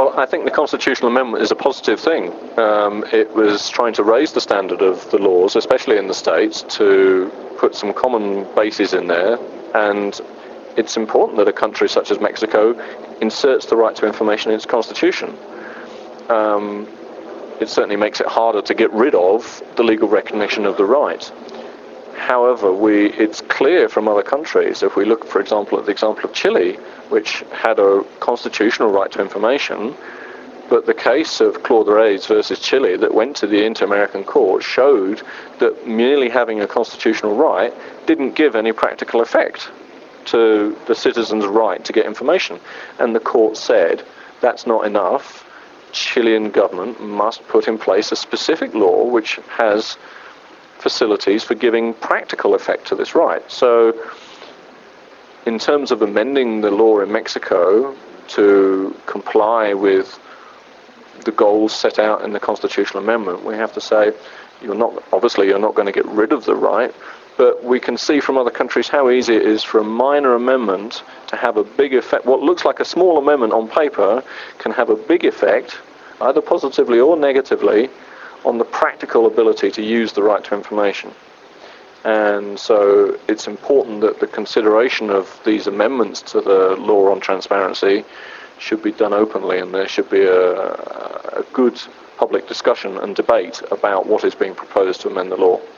Well, I think the constitutional amendment is a positive thing. It was trying to raise the standard of the laws, especially in the States, to put some common bases in there. And it's important that a country such as Mexico inserts the right to information in its constitution. It certainly makes it harder to get rid of the legal recognition of the right. However, it's clear from other countries, if we look, for example, at the example of Chile, which had a constitutional right to information, but the case of Claude Reyes versus Chile that went to the Inter-American Court showed that merely having a constitutional right didn't give any practical effect to the citizens' right to get information. And the court said that's not enough. Chilean government must put in place a specific law which has facilities for giving practical effect to this right. So in terms of amending the law in Mexico to comply with the goals set out in the constitutional amendment, we have to say you're not going to get rid of the right, but we can see from other countries how easy it is for a minor amendment to have a big effect. What looks like a small amendment on paper can have a big effect, either positively or negatively, on the practical ability to use the right to information. And so it's important that the consideration of these amendments to the law on transparency should be done openly, and there should be a good public discussion and debate about what is being proposed to amend the law.